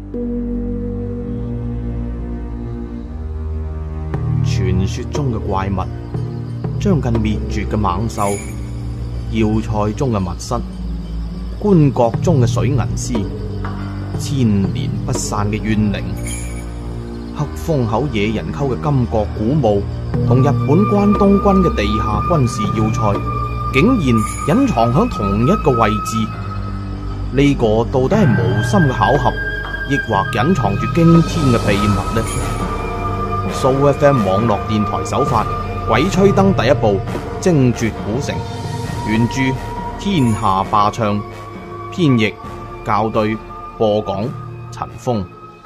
傳說中嘅怪物，將近滅絕嘅猛獸，要塞中嘅密室，棺槨中嘅水銀屍，千年不散嘅怨靈，黑風口野人溝嘅金閣古墓，同日本關東軍嘅地下軍事要塞，竟然隱藏喺同一個位置。呢個到底係無心嘅巧合，抑或隱藏住驚天嘅秘密呢？Sooo FM 網絡電台首發《鬼吹燈》第一部《精絕古城》，原著天下霸唱，編譯校對，播講陳峰。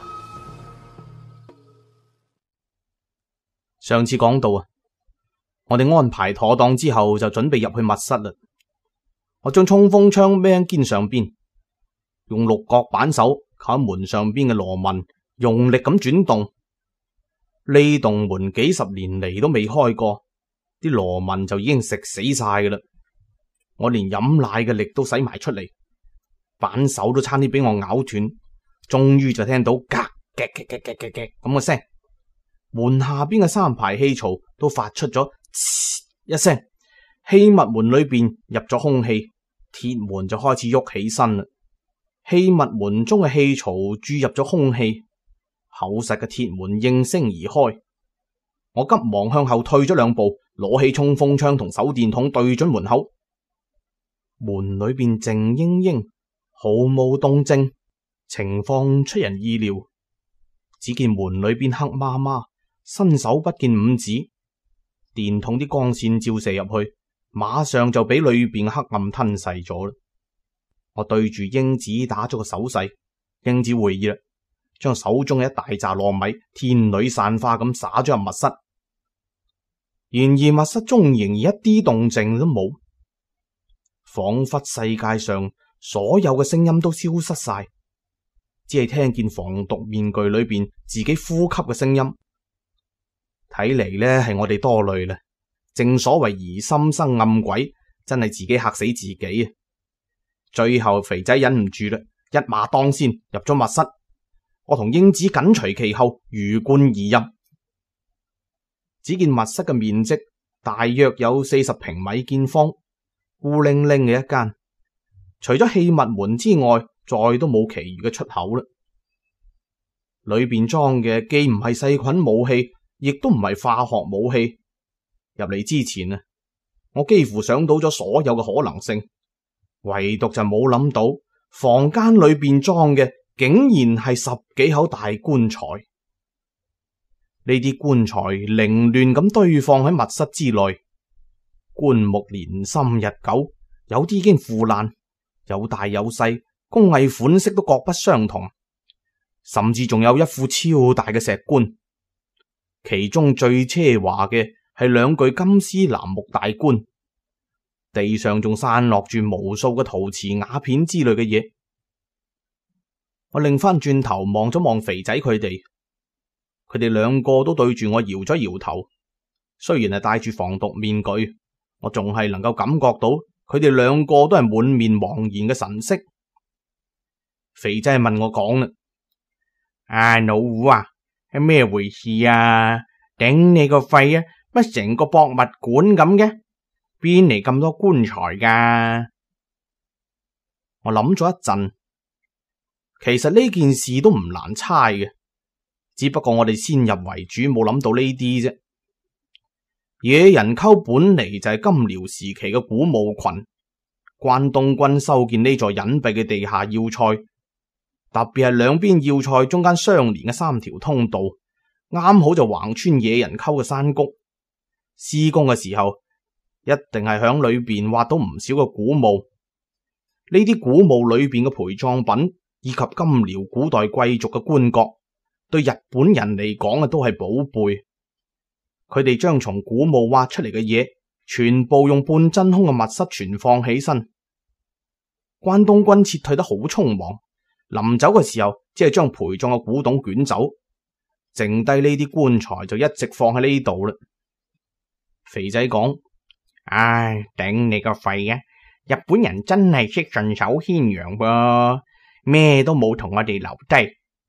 上次講到我哋安排妥當之後，就準備入去密室啦。我將衝鋒槍孭喺肩上邊，用六角扳手靠喺門上邊嘅螺紋用力咁轉動。呢棟門幾十年嚟都未開過，啲螺紋就已經食死晒㗎啦。我連飲奶嘅力都使埋出嚟，扳手都差啲俾我咬斷。終於就聽到格嘅咁嘅聲，門下邊嘅三排氣槽都發出咗一聲，氣密門裏邊入咗空氣，鐵門就開始喐起身啦。氣密門中嘅氣槽注入咗空氣，厚實嘅鐵門應聲而開。我急忙向後退咗兩步，攞起衝鋒槍同手電筒對準門口。門裏邊靜英英，毫無動靜，情況出人意料。只見門裏邊黑麻麻，伸手不見五指，電筒啲光線照射入去，馬上就俾裏邊嘅黑暗吞噬咗啦。我對住英子打咗個手勢，英子會意啦，將手中嘅一大紮糯米天女散花咁灑咗入密室。然而密室中仍然一啲動靜都冇，仿佛世界上所有嘅聲音都消失晒，只係聽見防毒面具裏邊自己呼吸嘅聲音。睇嚟呢係我哋多慮啦，正所謂疑心生暗鬼，真係自己嚇死自己啊！最後肥仔忍唔住啦，一馬當先入咗密室，我同英子緊隨其後，魚貫而入。只見密室嘅面積大約有40平米見方，孤零零嘅一間，除咗氣密門之外，再都冇其餘嘅出口啦。裏邊裝嘅既唔係細菌武器，亦都唔係化學武器。入嚟之前啊，我幾乎想到咗所有嘅可能性，唯獨就冇諗到房間裏邊裝嘅竟然係10幾口大棺材。呢啲棺材凌亂咁堆放喺密室之內，棺木年深日久，有啲已經腐爛，有大有細，工藝款式都各不相同，甚至仲有一副超大嘅石棺。其中最奢華嘅係2具金絲楠木大棺，地上仲散落住無數嘅陶瓷瓦片之類嘅嘢。我擰翻轉頭望咗望肥仔佢哋，佢哋2個都對住我搖咗搖頭。雖然係戴住防毒面具，我仲係能夠感覺到佢哋2個都係滿面茫然嘅神色。肥仔問我講啦：老胡啊，係咩回事啊？頂你個肺啊！乜成個博物館咁嘅？邊嚟咁多棺材噶？我諗咗一陣，其實呢件事都唔難猜嘅，只不過我哋先入為主，冇諗到呢啲啫。野人溝本嚟就係金遼時期嘅古墓群，關東軍修建呢座隱蔽嘅地下要塞，特別係兩邊要塞中間相連嘅3條通道，啱好就橫穿野人溝嘅山谷。施工嘅時候，一定係響裏邊挖到唔少嘅古墓。呢啲古墓裏邊嘅陪葬品以及金遼古代貴族嘅棺槨，對日本人嚟講都係寶貝。佢哋將從古墓挖出嚟嘅嘢，全部用半真空嘅密室存放起身。關東軍撤退得好匆忙，臨走嘅時候，只係將陪葬嘅古董捲走，剩低呢啲棺材就一直放喺呢度啦。肥仔講：頂你個肺啊！日本人真係識順手牽羊噃，咩都冇同我哋留低，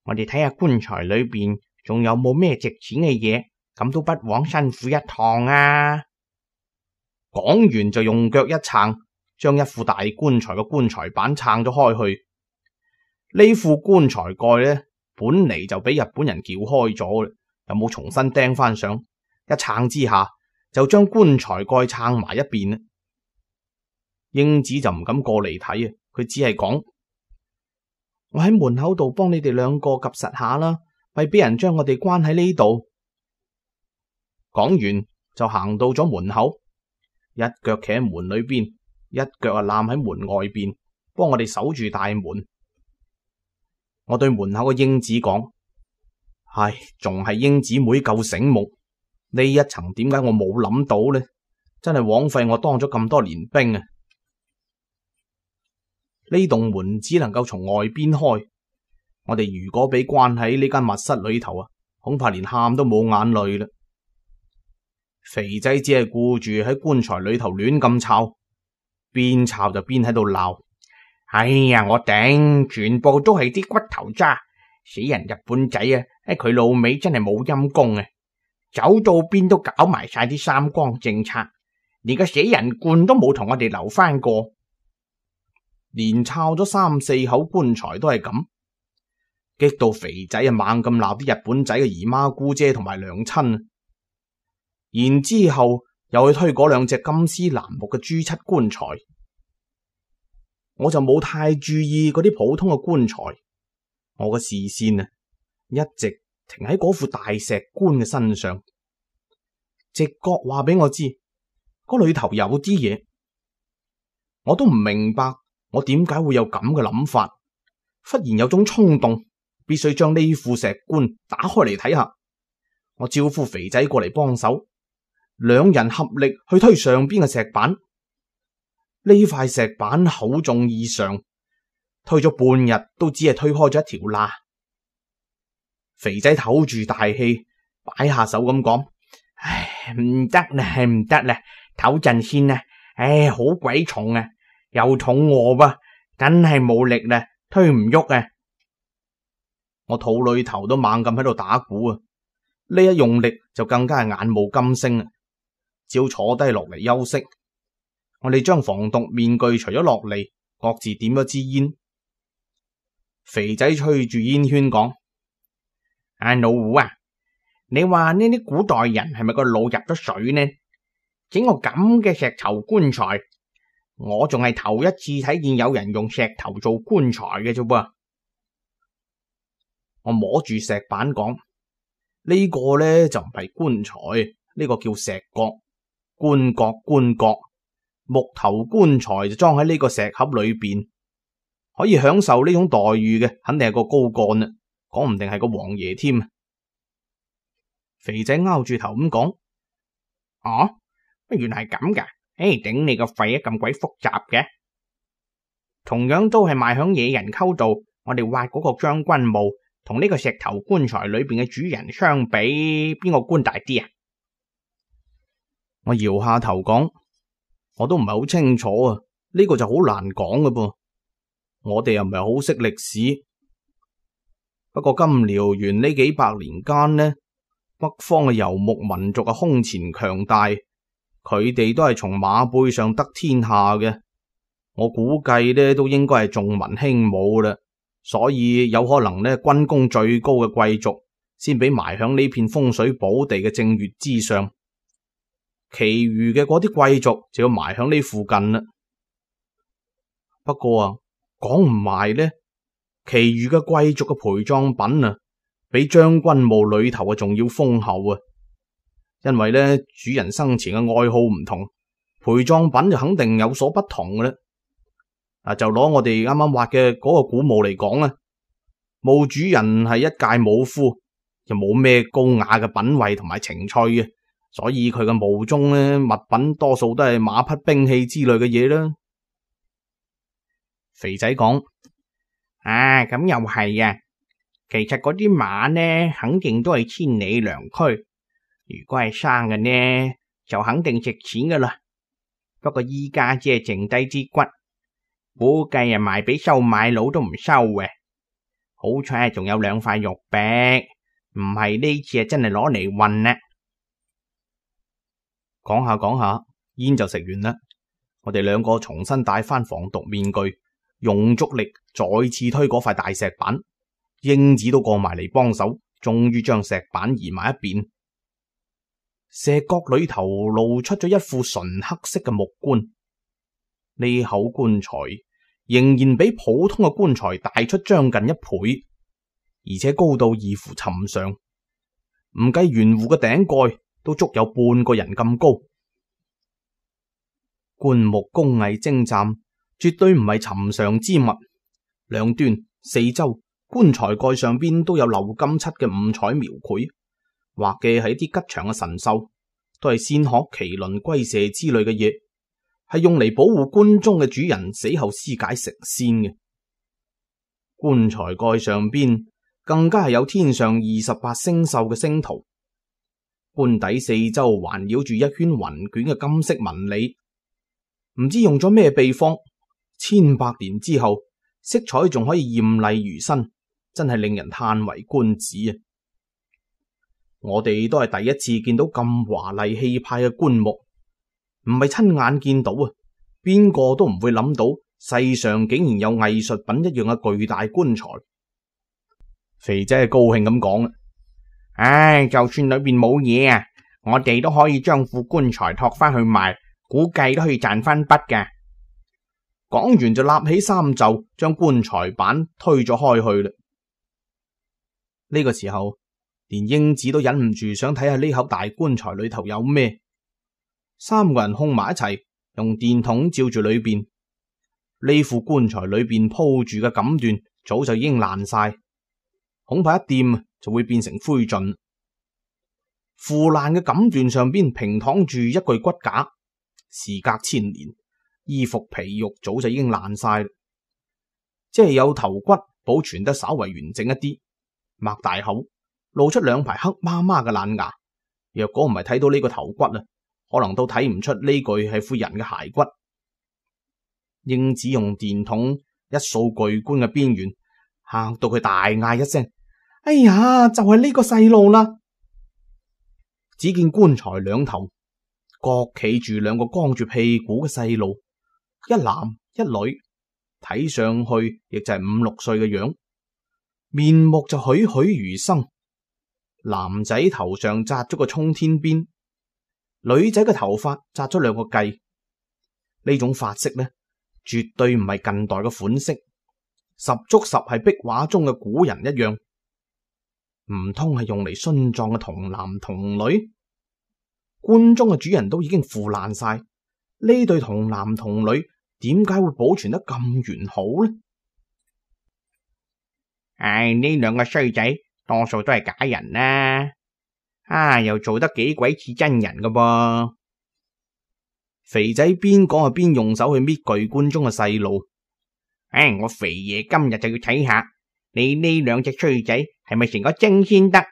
我哋睇下棺材裏邊仲有冇咩值錢嘅嘢，咁都不枉辛苦一趟啊！ 講完就用腳一撐，將一副大棺材嘅棺材板撐咗開去。呢副棺材蓋呢，本嚟就俾日本人撬開咗啦，又冇重新釘翻上，一撐之下就將棺材蓋撐埋一邊啦。英子就唔敢過嚟睇啊，佢只係講：我喺門口度幫你哋兩個及實下啦，咪俾人將我哋關喺呢度。講完就行到咗門口，一腳企喺門裏邊，一腳啊攬喺門外邊，幫我哋守住大門。我對門口嘅英子講：唉，仲係英子妹夠醒目，呢一層點解我冇諗到呢？真係枉費我當咗咁多年兵啊！呢棟門只能夠從外邊開，我哋如果俾關喺呢間密室裏頭啊，恐怕連喊都冇眼淚啦。肥仔只係顧住喺棺材裏頭亂咁抄，邊抄就邊喺度鬧： 哎呀，我頂，全部都係啲骨頭渣，死人日本仔啊！佢老味真係冇陰功啊，走到邊都搞埋晒啲三光政策，連個死人罐都冇同我哋留翻過。 連抄咗3、4口棺材都係咁，激到肥仔啊猛咁鬧啲日本仔嘅姨媽姑姐同埋娘親。然之後又去推嗰兩隻金絲楠木嘅豬漆棺材，我就冇太注意嗰啲普通嘅棺材，我嘅視線啊一直停喺嗰副大石棺嘅身上，直覺話俾我知嗰裏頭有啲嘢，我都唔明白我點解會有咁嘅諗法，忽然有種衝動，必須將呢副石棺打開嚟睇下。我招呼肥仔過嚟幫手。兩人合力去推上邊嘅石板，呢塊石板厚重異常，推咗半日都只係推開咗一條罅。肥仔唞住大氣，擺下手咁講： 唉，唔得啦，唔得啦，唞陣先啦。唉，好鬼重啊，又肚餓噃，真係冇力啦，推唔喐啊！ 我肚裏頭都猛咁喺度打鼓啊，呢一用力就更加係眼冒金星啊！只要坐低落嚟休息，我哋將防毒面具除咗落嚟，各自點咗支煙。肥仔吹住煙圈講： 阿老胡啊，你話呢啲古代人係咪個腦入咗水呢？整個咁嘅石頭棺材，我仲係頭一次睇見有人用石頭做棺材嘅啫噃。 我摸住石板講：呢個呢就唔係棺材，呢個叫石閣。棺閣，棺閣，木頭棺材就裝喺呢個石盒裏邊，可以享受呢種待遇嘅，肯定係個高幹啦，講唔定係個王爺添。肥仔拗住頭咁講： 哦，原來係咁噶，頂你個肺啊，咁鬼複雜嘅。同樣都係賣響野人溝度，我哋挖嗰個將軍墓，同呢個石頭棺材裏邊嘅主人相比，邊個官大啲啊？ 我搖下頭講：我都唔係好清楚啊，呢個就好難講㗎噃。我哋又唔係好識歷史，不過金遼園呢幾百年間呢，北方嘅游牧民族啊空前強大，佢哋都係從馬背上得天下嘅。我估計呢都應該係重文輕武啦，所以有可能呢軍功最高嘅貴族先俾埋響呢片風水寶地嘅正月之上。其餘嘅嗰啲貴族就要埋響呢附近啦。不過啊，講唔埋呢，其餘嘅貴族嘅陪葬品啊，比將軍墓裏頭啊仲要豐厚啊。因為呢，主人生前嘅愛好唔同，陪葬品就肯定有所不同嘅啦。就攞我哋啱啱挖嘅嗰個古墓嚟講啊，墓主人係一介武夫，就冇咩高雅嘅品味同埋情趣嘅。所以佢嘅墓中呢，物品多數都係馬匹兵器之類嘅嘢啦。肥仔講： 咁又係啊，其實嗰啲馬呢，肯定都係千里良駒，如果係生嘅呢，就肯定值錢噶啦。不過依家只係剩低支骨，估計賣俾收買佬都唔收嘅。 好彩仲有2塊肉壁，唔係呢次係真係攞嚟運呢。 講下講下，煙就食完啦。我哋兩個重新戴翻防毒面具，用足力再次推嗰塊大石板。英子都過埋嚟幫手，終於將石板移埋一邊。石角裏頭露出咗一副純黑色嘅木棺。呢口棺材仍然比普通嘅棺材大出將近1倍，而且高度異乎尋常，唔計圓弧嘅頂蓋都足有半個人咁高。棺木工藝精湛，絕對唔係尋常之物。兩端、四周棺材蓋上邊都有鎏金漆嘅五彩描繪，畫嘅係一啲吉祥嘅神獸，都係仙鶴、麒麟、龜蛇之類嘅嘢，係用嚟保護棺中嘅主人死後屍解成仙嘅。棺材蓋上邊更加係有天上28星宿嘅星圖，棺底四周環繞住一圈雲捲嘅金色紋理，唔知用咗咩秘方，千百年之後色彩仲可以艷麗如新，真係令人嘆為觀止啊！我哋都係第一次見到咁華麗氣派嘅棺木，唔係親眼見到啊，邊個都唔會諗到世上竟然有藝術品一樣嘅巨大棺材。肥仔係高興咁講， 唉，就算裏邊冇嘢啊，我哋都可以將副棺材托翻去賣，估計都可以賺翻筆㗎。 講完就立起衫袖，將棺材板推咗開去啦。呢個時候，連英子都忍唔住想睇下呢口大棺材裏頭有咩。3個人控埋一齊，用電筒照住裏邊。呢副棺材裏邊鋪住嘅錦緞早就已經爛晒，恐怕一掂就會變成灰燼。腐爛嘅錦緞上邊平躺住一具骨架，時隔1000年，衣服皮肉早就已經爛晒，即係有頭骨保存得稍為完整一啲。擘大口，露出2排黑麻麻嘅爛牙。若果唔係睇到呢個頭骨啊，可能都睇唔出呢具係副人嘅骸骨。英子用電筒一掃巨棺嘅邊緣，嚇到佢大嗌一聲：哎呀，就係呢個細路啦！只見棺材兩頭各企住2個光住屁股嘅細路，一男一女，睇上去亦就係5、6歲嘅樣，面目就栩栩如生。男仔頭上紮咗個沖天辮，女仔嘅頭髮紮咗2個髻。呢種髮色呢，絕對唔係近代嘅款式，十足十係壁畫中嘅古人一樣。唔通係用嚟殉葬嘅童男童女？棺中嘅主人都已經腐爛晒，呢對童男童女點解會保存得咁完好呢？ 唉，呢2個衰仔多數都係假人啦，又做得幾鬼似真人噶噃。 肥仔邊講邊用手去搣巨棺中嘅細路。 唉，我肥爺今日就要睇下你呢2隻衰仔係咪成個精先得。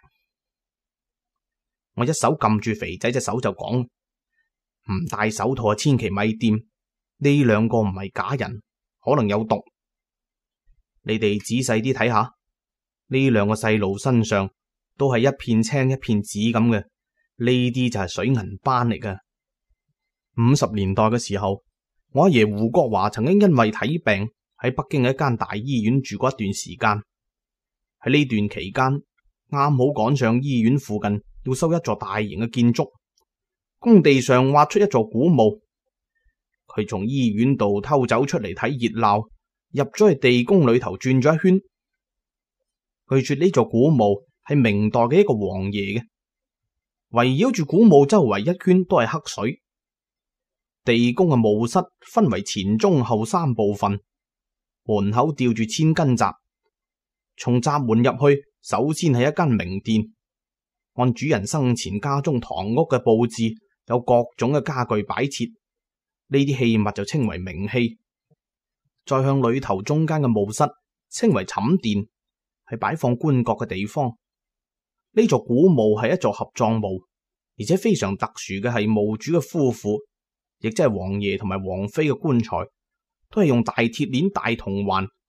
我一手撳住肥仔隻手就講：唔戴手套啊，千祈咪掂。呢2個唔係假人，可能有毒。你哋仔細啲睇下，呢2個細路身上都係一片青一片紫咁嘅，呢啲就係水銀斑嚟噶。50年代嘅時候，我阿爺胡國華曾經因為睇病喺北京嘅一間大醫院住過一段時間。喺呢段期間，啱好趕上醫院附近要修一座大型嘅建築，工地上挖出一座古墓。佢從醫院度偷走出嚟睇熱鬧，入咗去地宮裏頭轉咗一圈。據說呢座古墓係明代嘅一個王爺嘅，圍繞住古墓周圍一圈都係黑水。地宮嘅墓室分為前中後3部分，門口吊住千斤閘。從閘門入去，首先係一間明殿，按主人生前家中堂屋嘅布置，有各種嘅家具擺設，呢啲器物就稱為明器。再向裏頭中間嘅墓室稱為寢殿，係擺放棺椁嘅地方。呢座古墓係一座合葬墓，而且非常特殊嘅係墓主嘅夫婦，亦即係王爺同埋王妃嘅棺材，都係用大鐵鏈、大銅環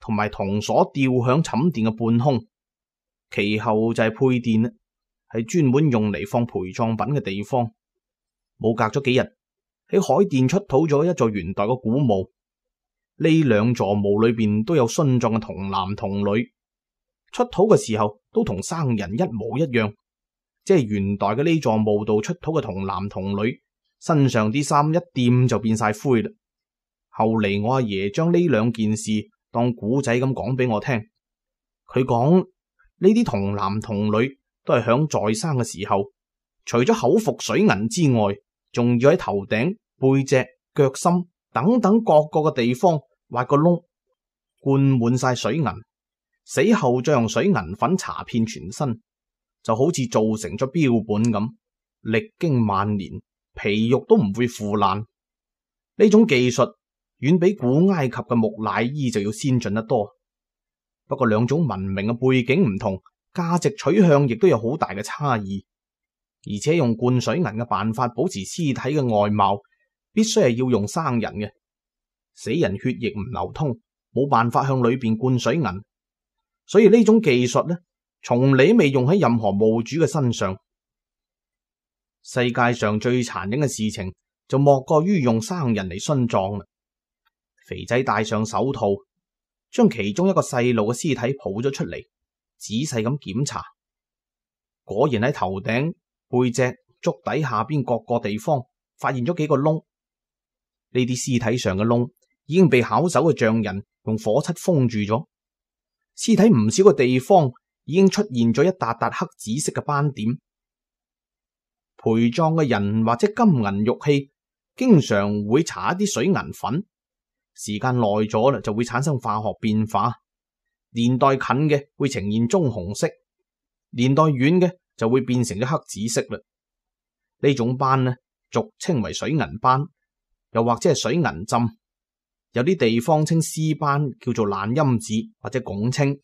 同埋銅鎖吊響寢殿嘅半空，其後就係配殿啦，係專門用嚟放陪葬品嘅地方。冇隔咗幾日，喺海淀出土咗一座元代嘅古墓，呢兩座墓裏邊都有殉葬嘅童男童女，出土嘅時候都同生人一模一樣，即係元代嘅呢座墓度出土嘅童男童女身上啲衫一掂就變晒灰啦。後嚟我阿爺將呢兩件事當古仔咁講俾我聽，佢講呢啲童男童女都係響在生嘅時候，除咗口服水銀之外，仲要喺頭頂、背脊、腳心等等各個嘅地方挖個窿，灌滿晒水銀，死後再用水銀粉搽遍全身，就好似做成咗標本咁，歷經萬年，皮肉都唔會腐爛。呢種技術遠比古埃及嘅木乃伊就要先進得多。不過兩種文明嘅背景唔同，價值取向亦都有好大嘅差異。而且用灌水銀嘅辦法保持屍體嘅外貌，必須係要用生人嘅。死人血液唔流通，冇辦法向裏邊灌水銀，所以呢種技術呢，從嚟未用喺任何墓主嘅身上。世界上最殘忍嘅事情就莫過於用生人嚟殉葬啦。肥仔戴上手套，將其中一個細路嘅屍體抱咗出嚟，仔細咁檢查，果然喺頭頂、背脊、足底下邊各個地方發現咗幾個窿。呢啲屍體上嘅窿已經被巧手嘅匠人用火漆封住咗。屍體唔少嘅地方已經出現咗一笪笪黑紫色嘅斑點。陪葬嘅人或者金銀玉器經常會搽一啲水銀粉，時間耐咗啦就會產生化學變化。年代近嘅會呈現棕紅色，年代遠嘅就會變成咗黑紫色啦。呢種斑呢，俗稱為水銀斑，又或者係水銀浸。有啲地方稱屍斑叫做爛陰子或者拱青。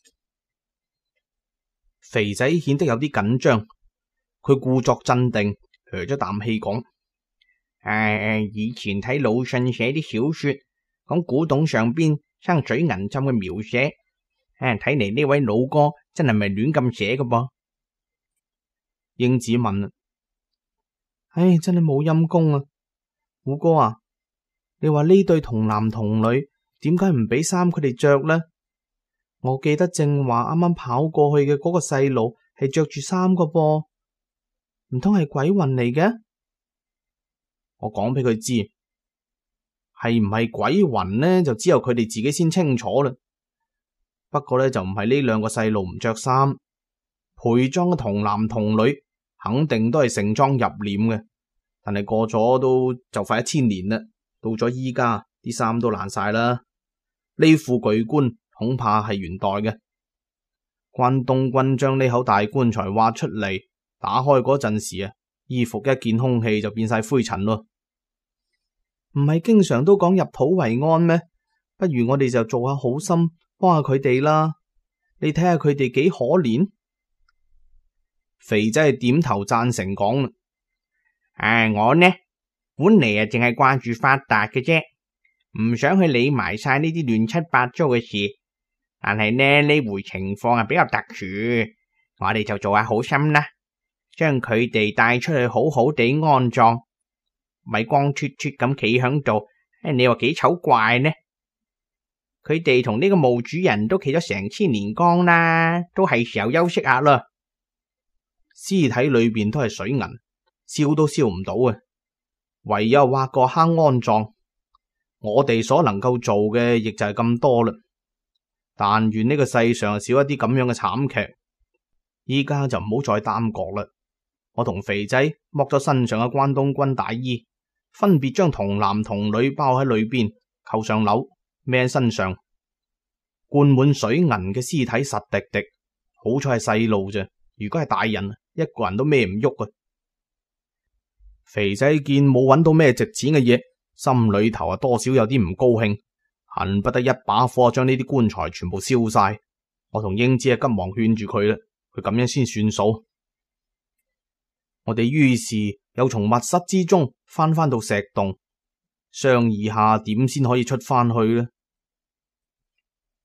肥仔顯得有啲緊張，佢故作鎮定，噓咗啖氣講：以前睇魯迅寫啲小說，講古董上邊生水銀浸嘅描寫，睇嚟呢位老哥真係咪亂咁寫㗎噃？英子問：真係冇陰功啊！虎哥啊，你話呢對童男童女點解唔俾衫佢哋着呢？我記得正話啱啱跑過去嘅嗰個細路係着住衫㗎噃，唔通係鬼魂嚟嘅？我講俾佢知，係唔係鬼魂呢？就只有佢哋自己先清楚啦。不過呢，就唔係呢兩個細路唔着衫，陪葬嘅童男童女肯定都係盛裝入殮嘅。但係過咗都就快1000年啦，到咗依家啲衫都爛晒啦。呢副巨棺恐怕係元代嘅。關東軍將呢口大棺材挖出嚟，打開嗰陣時啊，衣服一見空氣就變晒灰塵咯。唔係經常都講入土為安咩？不如我哋就做下好心，幫下佢哋啦。你睇下佢哋幾可憐。肥仔係點頭贊成講啦。我呢本嚟淨係掛住發達嘅啫，唔想去理埋晒呢啲亂七八糟嘅事。但係呢回情況比較特殊，我哋就做下好心啦，將佢哋帶出去好好地安葬，咪光脫脫咁企響度。你話幾醜怪呢？佢哋同呢個墓主人都企咗成1000年光啦，都係時候休息下啦。屍體裏邊都係水銀，燒都燒唔到啊，唯有挖個坑安葬。我哋所能夠做嘅亦就係咁多啦。但願呢個世上少一啲咁樣嘅慘劇。依家就唔好再耽擱啦。我同肥仔剝咗身上嘅關東軍大衣，分別將童男童女包喺裏邊，扣上樓，孭喺身上。灌滿水銀嘅屍體實滴滴，好彩係細路啫。如果係大人，一個人都孭唔喐啊！肥仔見冇揾到咩值錢嘅嘢，心裏頭多少有啲唔高興，恨不得一把火將呢啲棺材全部燒晒。我同英子急忙勸住佢啦，佢咁樣先算數。我哋於是又從密室之中翻到石洞，商議下點先可以出翻去呢？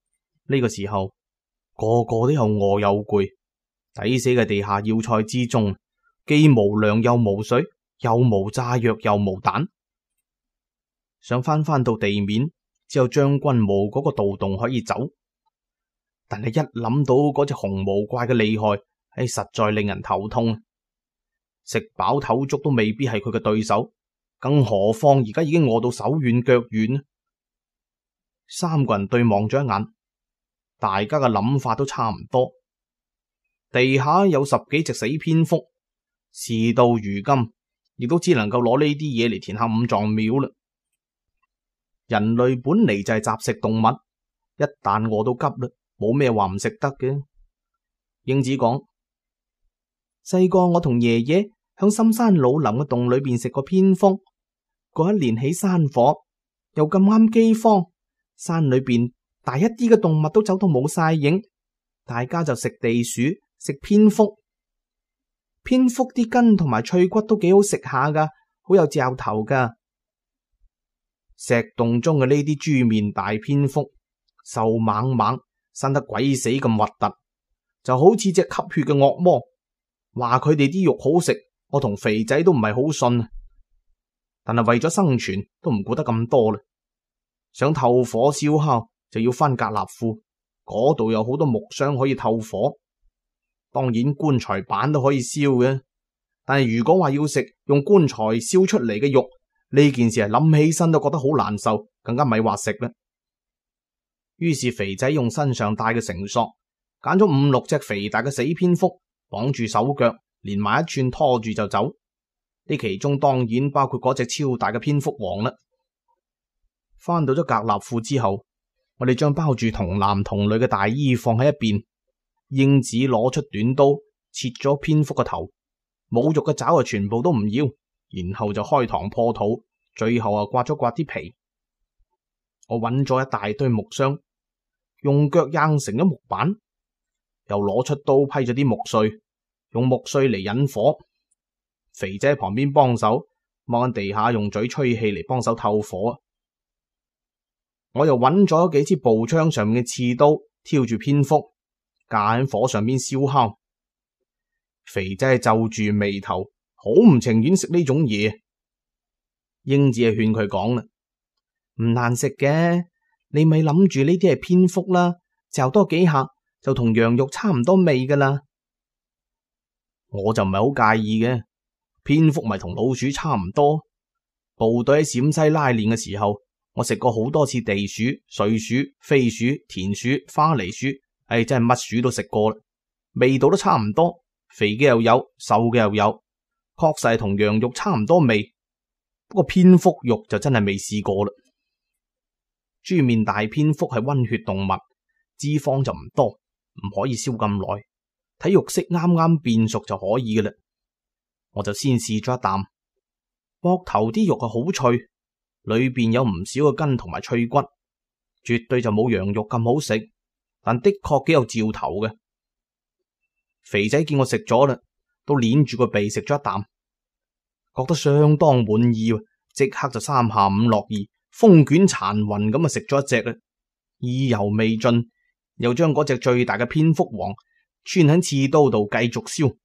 呢個時候，個個都又餓又攰，抵死嘅地下要塞之中，既無糧又無水，又無炸藥又無彈，想翻到地面，只有將軍墓嗰個盜洞可以走。但係一諗到嗰隻紅毛怪嘅厲害，實在令人頭痛。食飽唞足都未必係佢嘅對手，更何況而家已經餓到手軟腳軟。三個人對望咗一眼，大家嘅諗法都差唔多。地下有10幾隻死蝙蝠，事到如今，亦都只能夠攞呢啲嘢嚟填下五臟廟啦。人類本嚟就係雜食動物，一旦餓到急啦，冇咩話唔食得嘅。英子講：細個我同爺爺響深山老林嘅洞裏邊食過蝙蝠，嗰一年起山火，又咁啱饑荒，山裏邊大一啲嘅動物都走到冇晒影，大家就食地鼠，食蝙蝠。蝙蝠啲筋同埋脆骨都幾好食下噶，好有嚼頭噶。石洞中嘅呢啲豬面大蝙蝠，瘦猛猛，生得鬼死咁核突，就好似隻吸血嘅惡魔。話佢哋啲肉好食，我同肥仔都唔係好信。但係為咗生存，都唔顧得咁多啦。想透火燒烤，就要翻格納庫，嗰度有好多木箱可以透火。當然棺材板都可以燒嘅，但係如果話要食用棺材燒出嚟嘅肉，呢件事係諗起身都覺得好難受，更加咪話食啦。於是肥仔用身上帶嘅繩索，揀咗5、6隻肥大嘅死蝙蝠，綁住手腳，連埋一串拖住就走。呢其中當然包括嗰隻超大嘅蝙蝠王啦。翻到咗格納庫之後，我哋將包住童男童女嘅大衣放喺一邊。英子攞出短刀切咗蝙蝠個頭，冇肉嘅爪啊全部都唔要，然後就開膛破肚，最後啊刮咗刮啲皮。我揾咗一大堆木箱，用腳硬成咗木板，又攞出刀批咗啲木碎，用木碎嚟引火。肥仔喺旁邊幫手，望地下用嘴吹氣嚟幫手透火。我又揾咗幾支步槍上面嘅刺刀，挑住蝙蝠，架喺火上邊燒烤。肥仔係皺住眉頭，好唔情願食呢種嘢。英子係勸佢講啦，唔難食嘅，你咪諗住呢啲係蝙蝠啦，嚼多幾下就同羊肉差唔多味噶啦。我就唔係好介意嘅，蝙蝠咪同老鼠差唔多。部隊喺陝西拉練嘅時候，我食過好多次地鼠、睡鼠、飛鼠、田鼠、花梨鼠，真係乜鼠都食過啦，味道都差唔多，肥嘅又有，瘦嘅又有，確實係同羊肉差唔多味。不過蝙蝠肉就真係未試過啦。豬面大蝙蝠係溫血動物，脂肪就唔多，唔可以燒咁耐，睇肉色啱啱變熟就可以嘅啦。我就先試咗一啖，膊頭啲肉係好脆，裏邊有唔少嘅筋同埋脆骨，絕對就冇羊肉咁好食，但的確幾有嚼頭嘅。肥仔見我食咗啦，都捏住個鼻食咗一啖，覺得相當滿意，即刻就3下5落2，風捲殘雲咁啊食咗一隻啦，意猶未盡，又將嗰隻最大嘅蝙蝠王穿喺刺刀度繼續燒。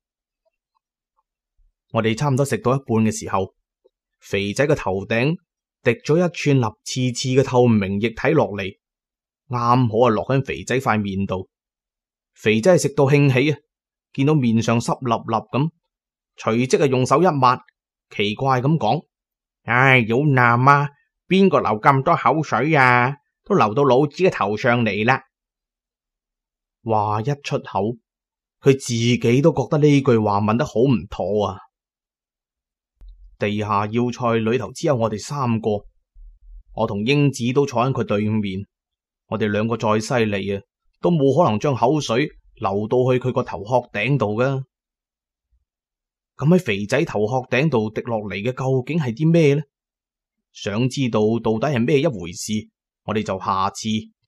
我哋差唔多食到一半嘅時候，肥仔嘅頭頂滴咗一串立刺刺嘅透明液體落嚟，啱好啊落喺肥仔塊面度。肥仔係食到興起啊，見到面上濕立立咁，隨即係用手一抹，奇怪咁講：唉，好鹹啊！邊個流咁多口水啊？都流到老子嘅頭上嚟啦！話一出口，佢自己都覺得呢句話問得好唔妥啊！地下要塞裏頭只有我哋3個，我同英子都坐喺佢對面。我哋2個再犀利啊，都冇可能將口水流到去佢個頭殼頂度噶。咁喺肥仔頭殼頂度滴落嚟嘅究竟係啲咩呢？想知道到底係咩一回事，我哋就下次